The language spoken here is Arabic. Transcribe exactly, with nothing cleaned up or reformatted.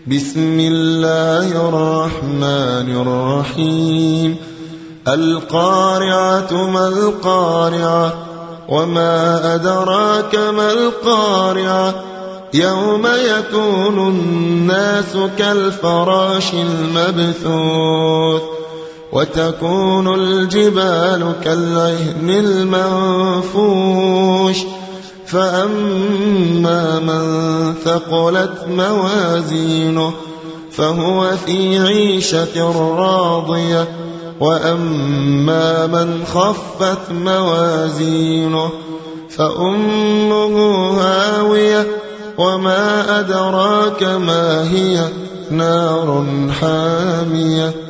بسم الله الرحمن الرحيم القارعة ما القارعة وما أدراك ما القارعة يوم يكون الناس كالفراش المبثوث وتكون الجبال كالعهن المنفوش فأما من ثقلت موازينه فهو في عيشة راضية وأما من خفت موازينه فأمه هاوية وما أدراك ما هي نار حامية